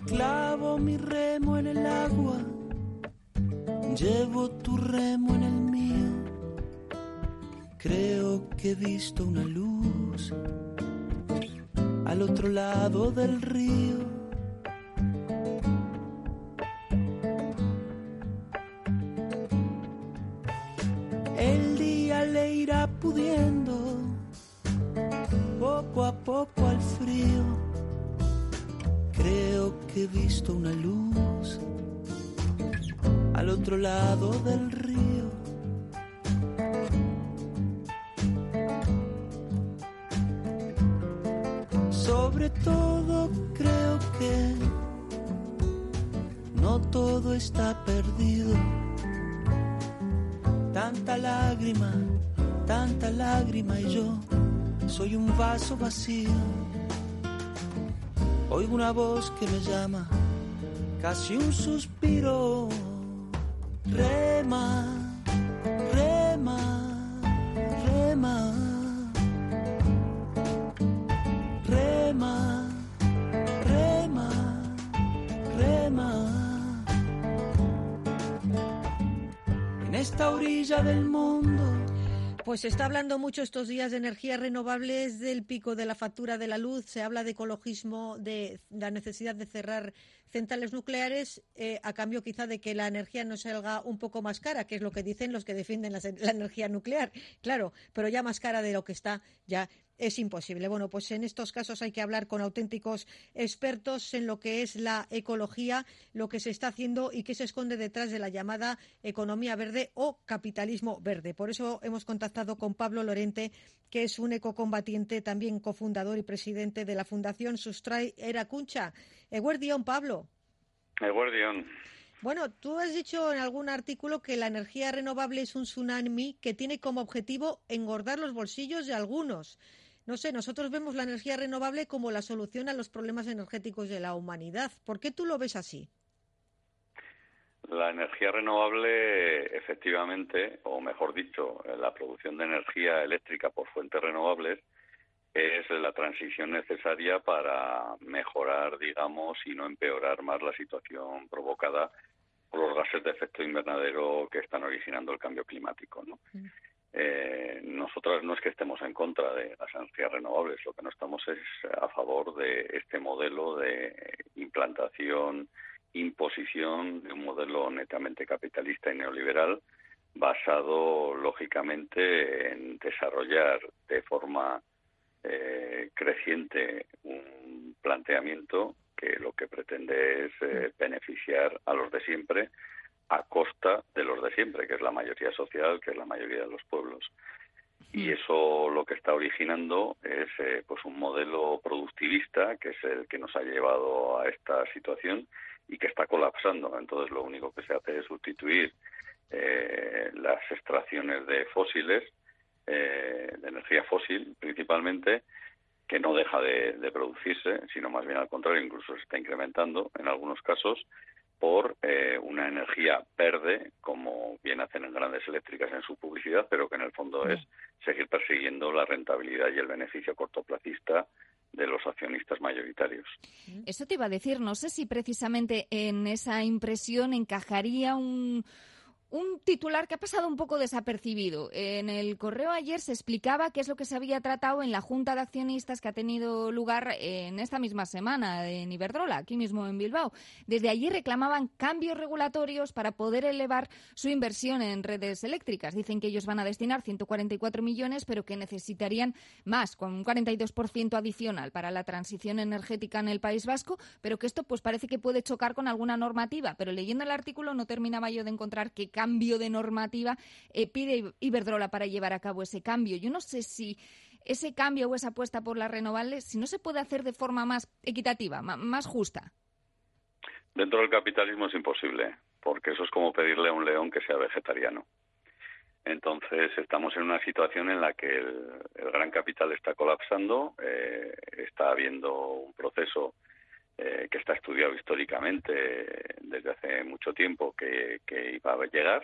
Clavo mi remo en el agua, llevo tu remo en el mío. Creo que he visto una luz al otro lado del río. El día le irá pudiendo poco a poco al frío. Creo que he visto una luz al otro lado del río. Sobre todo creo que no todo está perdido. Tanta lágrima y yo soy un vaso vacío. Oigo una voz que me llama, casi un suspiro. Rema, rema, rema. Rema, rema, rema. En esta orilla del mundo. Pues se está hablando mucho estos días de energías renovables, del pico de la factura de la luz, se habla de ecologismo, de la necesidad de cerrar centrales nucleares, a cambio quizá de que la energía nos salga un poco más cara, que es lo que dicen los que defienden la energía nuclear, claro, pero ya más cara de lo que está ya es imposible. Bueno, pues en estos casos hay que hablar con auténticos expertos en lo que es la ecología, lo que se está haciendo y qué se esconde detrás de la llamada economía verde o capitalismo verde. Por eso hemos contactado con Pablo Lorente, que es un ecocombatiente, también cofundador y presidente de la Fundación Sustrai Erakuncha. Eguerdión, Pablo. Eguerdión. Bueno, tú has dicho en algún artículo que la energía renovable es un tsunami que tiene como objetivo engordar los bolsillos de algunos. No sé, nosotros vemos la energía renovable como la solución a los problemas energéticos de la humanidad. ¿Por qué tú lo ves así? La energía renovable, efectivamente, o mejor dicho, la producción de energía eléctrica por fuentes renovables es la transición necesaria para mejorar, digamos, y no empeorar más la situación provocada por los gases de efecto invernadero que están originando el cambio climático, ¿no? Nosotros no es que estemos en contra de las energías renovables, lo que no estamos es a favor de este modelo de implantación, imposición de un modelo netamente capitalista y neoliberal basado, lógicamente, en desarrollar de forma creciente un planteamiento que lo que pretende es beneficiar a los de siempre a costa de los de siempre, que es la mayoría social, que es la mayoría de los pueblos. Y eso lo que está originando es pues un modelo productivista que es el que nos ha llevado a esta situación y que está colapsando. Entonces lo único que se hace es sustituir las extracciones de fósiles, de energía fósil principalmente, que no deja de producirse, sino más bien al contrario, incluso se está incrementando en algunos casos, por una energía verde, como bien hacen en Grandes Eléctricas en su publicidad, pero que en el fondo es seguir persiguiendo la rentabilidad y el beneficio cortoplacista de los accionistas mayoritarios. Eso te iba a decir, no sé si precisamente en esa impresión encajaría un titular que ha pasado un poco desapercibido. En el correo ayer se explicaba qué es lo que se había tratado en la Junta de Accionistas que ha tenido lugar en esta misma semana en Iberdrola, aquí mismo en Bilbao. Desde allí reclamaban cambios regulatorios para poder elevar su inversión en redes eléctricas. Dicen que ellos van a destinar 144 millones, pero que necesitarían más, con un 42% adicional para la transición energética en el País Vasco, pero que esto pues parece que puede chocar con alguna normativa. Pero leyendo el artículo no terminaba yo de encontrar qué cambio de normativa pide Iberdrola para llevar a cabo ese cambio. Yo no sé si ese cambio o esa apuesta por las renovables, si no se puede hacer de forma más equitativa, más justa. Dentro del capitalismo es imposible, porque eso es como pedirle a un león que sea vegetariano. Entonces estamos en una situación en la que el gran capital está colapsando, está habiendo un proceso que está estudiado históricamente desde hace mucho tiempo que iba a llegar,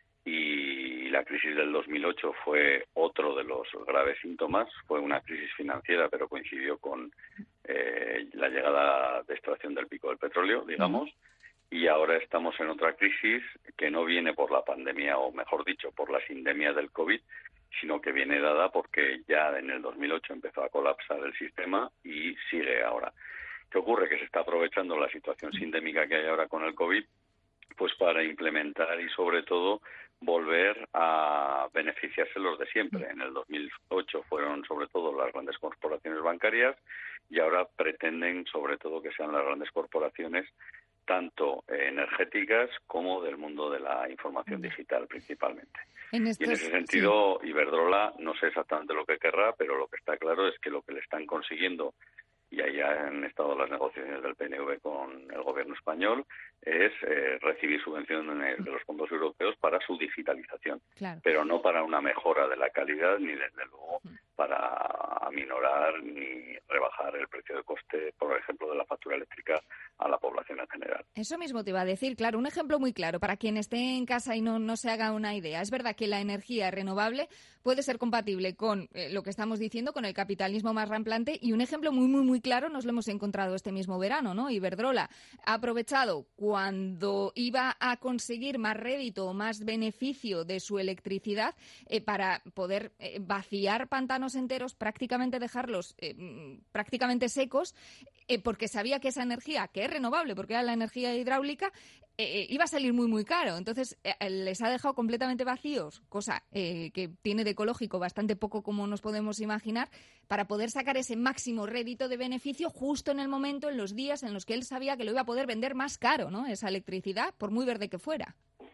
y la crisis del 2008 fue otro de los graves síntomas. Fue una crisis financiera, pero coincidió con la llegada de extracción del pico del petróleo, digamos, y ahora estamos en otra crisis que no viene por la pandemia, o mejor dicho, por la sindemia del COVID, sino que viene dada porque ya en el 2008 empezó a colapsar el sistema y sigue ahora. ¿Qué ocurre? Que se está aprovechando la situación sindémica que hay ahora con el COVID, pues para implementar y sobre todo volver a beneficiarse los de siempre. En el 2008 fueron sobre todo las grandes corporaciones bancarias y ahora pretenden sobre todo que sean las grandes corporaciones tanto energéticas como del mundo de la información digital principalmente. Y en ese sentido, Iberdrola no sé exactamente lo que querrá, pero lo que está claro es que lo que le están consiguiendo, y ahí han estado las negociaciones del PNV con el gobierno español, es recibir subvenciones de los fondos europeos para su digitalización, pero no para una mejora de la calidad, ni desde luego para aminorar ni rebajar el precio de coste, por ejemplo, de la factura eléctrica a la población en general. Eso mismo te iba a decir, claro, un ejemplo muy claro para quien esté en casa y no se haga una idea. Es verdad que la energía renovable puede ser compatible con lo que estamos diciendo, con el capitalismo más ramplante, y un ejemplo muy claro nos lo hemos encontrado este mismo verano, ¿no? Iberdrola ha aprovechado cuando iba a conseguir más rédito o más beneficio de su electricidad para poder vaciar pantanos enteros, prácticamente dejarlos prácticamente secos, porque sabía que esa energía, que es renovable, porque era la energía hidráulica, iba a salir muy caro. Entonces les ha dejado completamente vacíos, cosa que tiene de ecológico bastante poco, como nos podemos imaginar, para poder sacar ese máximo rédito de beneficio justo en el momento, en los días en los que él sabía que lo iba a poder vender más caro, ¿no? Esa electricidad, por muy verde que fuera.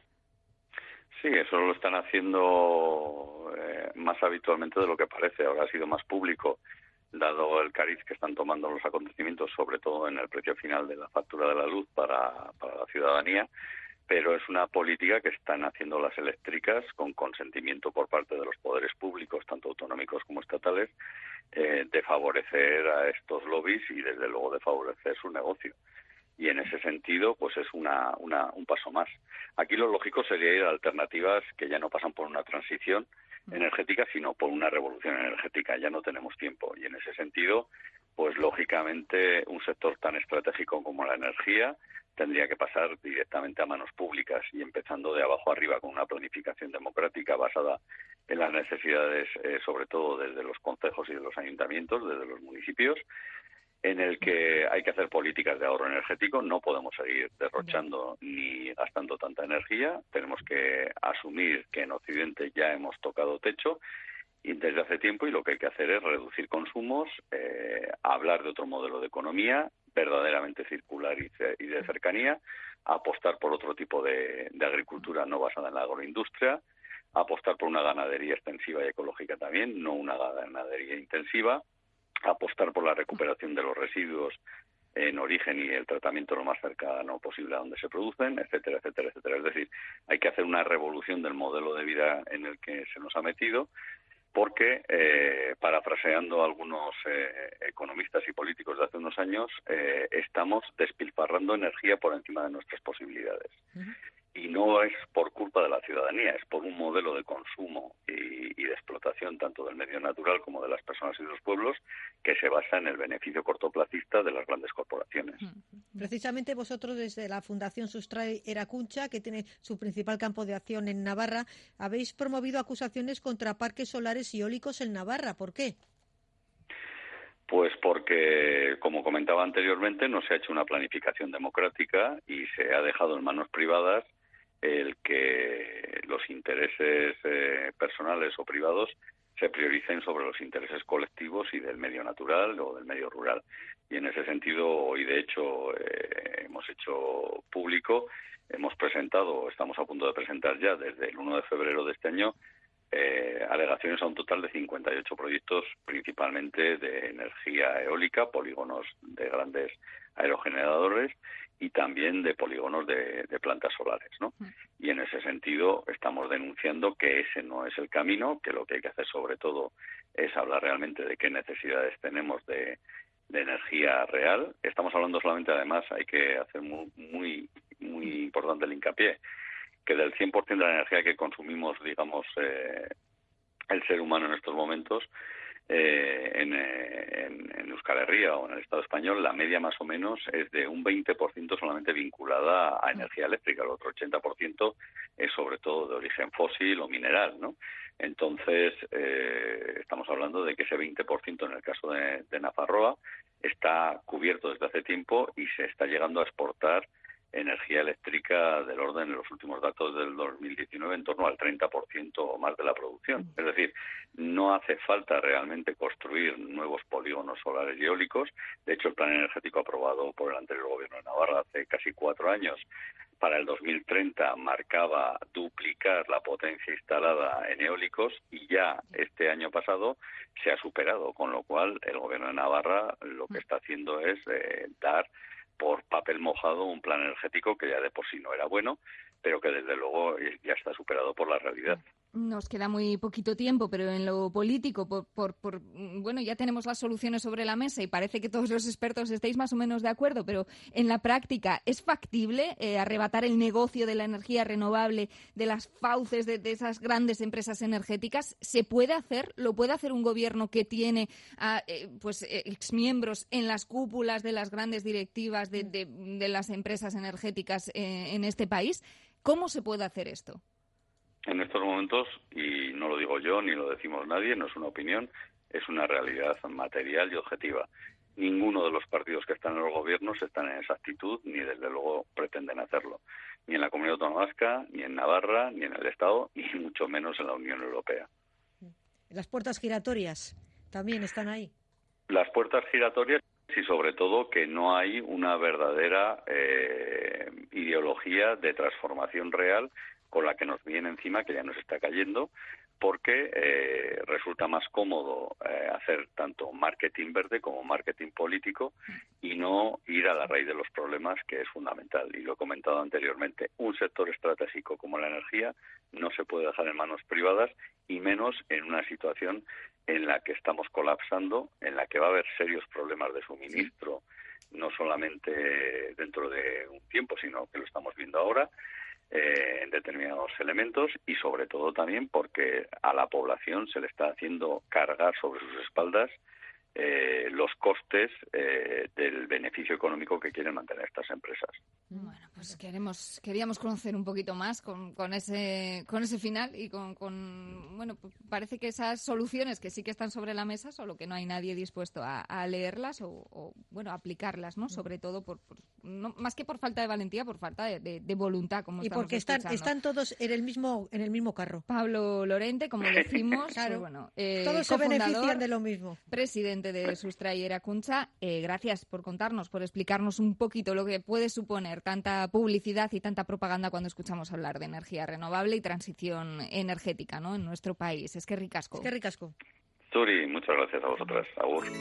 Sí, eso lo están haciendo más habitualmente de lo que parece. Ahora ha sido más público, dado el cariz que están tomando los acontecimientos, sobre todo en el precio final de la factura de la luz para la ciudadanía, pero es una política que están haciendo las eléctricas con consentimiento por parte de los poderes públicos, tanto autonómicos como estatales, de favorecer a estos lobbies y, desde luego, de favorecer su negocio. Y en ese sentido, pues es un paso más. Aquí lo lógico sería ir a alternativas que ya no pasan por una transición energética, sino por una revolución energética. Ya no tenemos tiempo. Y en ese sentido, pues lógicamente un sector tan estratégico como la energía tendría que pasar directamente a manos públicas y empezando de abajo arriba con una planificación democrática basada en las necesidades, sobre todo desde los concejos y de los ayuntamientos, desde los municipios, en el que hay que hacer políticas de ahorro energético. No podemos seguir derrochando ni gastando tanta energía. Tenemos que asumir que en Occidente ya hemos tocado techo y desde hace tiempo, y lo que hay que hacer es reducir consumos, hablar de otro modelo de economía verdaderamente circular y de cercanía, apostar por otro tipo de agricultura no basada en la agroindustria, apostar por una ganadería extensiva y ecológica también, no una ganadería intensiva, apostar por la recuperación de los residuos en origen y el tratamiento lo más cercano posible a donde se producen, etcétera, etcétera, etcétera. Es decir, hay que hacer una revolución del modelo de vida en el que se nos ha metido, porque, parafraseando a algunos economistas y políticos de hace unos años, estamos despilfarrando energía por encima de nuestras posibilidades. Y no es por culpa de la ciudadanía, es por un modelo de consumo y de explotación tanto del medio natural como de las personas y de los pueblos que se basa en el beneficio cortoplacista de las grandes corporaciones. Precisamente vosotros, desde la Fundación Sustrai Erakuncha, que tiene su principal campo de acción en Navarra, habéis promovido acusaciones contra parques solares y eólicos en Navarra. ¿Por qué? Pues porque, como comentaba anteriormente, no se ha hecho una planificación democrática y se ha dejado en manos privadas el que los intereses personales o privados se prioricen sobre los intereses colectivos y del medio natural o del medio rural. Y en ese sentido, hoy de hecho hemos hecho público, estamos a punto de presentar ya desde el 1 de febrero de este año alegaciones a un total de 58 proyectos, principalmente de energía eólica, polígonos de grandes aerogeneradores y también de polígonos de plantas solares, ¿no? Y en ese sentido estamos denunciando que ese no es el camino, que lo que hay que hacer sobre todo es hablar realmente de qué necesidades tenemos de energía real. Estamos hablando solamente, además, hay que hacer muy importante el hincapié, que del 100% de la energía que consumimos, digamos, el ser humano en estos momentos, en Euskal Herria o en el Estado español, la media más o menos es de un 20% solamente vinculada a energía eléctrica. El otro 80% es sobre todo de origen fósil o mineral, ¿no? Entonces, estamos hablando de que ese 20% en el caso de Nafarroa está cubierto desde hace tiempo y se está llegando a exportar energía eléctrica del orden, en los últimos datos del 2019, en torno al 30% o más de la producción. Es decir, no hace falta realmente construir nuevos polígonos solares y eólicos. De hecho, el plan energético aprobado por el anterior gobierno de Navarra hace casi 4 años, para el 2030 marcaba duplicar la potencia instalada en eólicos y ya este año pasado se ha superado, con lo cual el gobierno de Navarra lo que está haciendo es dar por papel mojado un plan energético que ya de por sí no era bueno, pero que desde luego ya está superado por la realidad. Nos queda muy poquito tiempo, pero en lo político, bueno, ya tenemos las soluciones sobre la mesa y parece que todos los expertos estáis más o menos de acuerdo, pero en la práctica, ¿es factible arrebatar el negocio de la energía renovable de las fauces de esas grandes empresas energéticas? ¿Se puede hacer? ¿Lo puede hacer un gobierno que tiene exmiembros en las cúpulas de las grandes directivas de las empresas energéticas en este país? ¿Cómo se puede hacer esto? En estos momentos, y no lo digo yo ni lo decimos nadie, no es una opinión, es una realidad material y objetiva. Ninguno de los partidos que están en los gobiernos están en esa actitud, ni desde luego pretenden hacerlo. Ni en la Comunidad Autónoma Vasca, ni en Navarra, ni en el Estado, ni mucho menos en la Unión Europea. Las puertas giratorias también están ahí. Las puertas giratorias y sobre todo que no hay una verdadera ideología de transformación real con la que nos viene encima, que ya nos está cayendo, porque resulta más cómodo hacer tanto marketing verde como marketing político y no ir a la raíz de los problemas, que es fundamental. Y lo he comentado anteriormente, un sector estratégico como la energía no se puede dejar en manos privadas, y menos en una situación en la que estamos colapsando, en la que va a haber serios problemas de suministro, no solamente dentro de un tiempo, sino que lo estamos viendo ahora, en determinados elementos, y sobre todo también porque a la población se le está haciendo cargar sobre sus espaldas los costes del beneficio económico que quieren mantener estas empresas. Bueno, pues queríamos conocer un poquito más con ese final y bueno, pues parece que esas soluciones que sí que están sobre la mesa, solo que no hay nadie dispuesto a leerlas o bueno, aplicarlas, ¿no? Sobre todo no, más que por falta de valentía, por falta de voluntad, como estamos escuchando. Y porque están todos en el mismo carro. Pablo Lorente, como decimos, claro, pues bueno, todos se benefician de lo mismo. Presidente de Sustrayer Akuntza, gracias por contarnos, por explicarnos un poquito lo que puede suponer tanta publicidad y tanta propaganda cuando escuchamos hablar de energía renovable y transición energética, ¿no?, en nuestro país. Es que ricasco. Es que ricasco. Turi, muchas gracias a vosotras. Agur.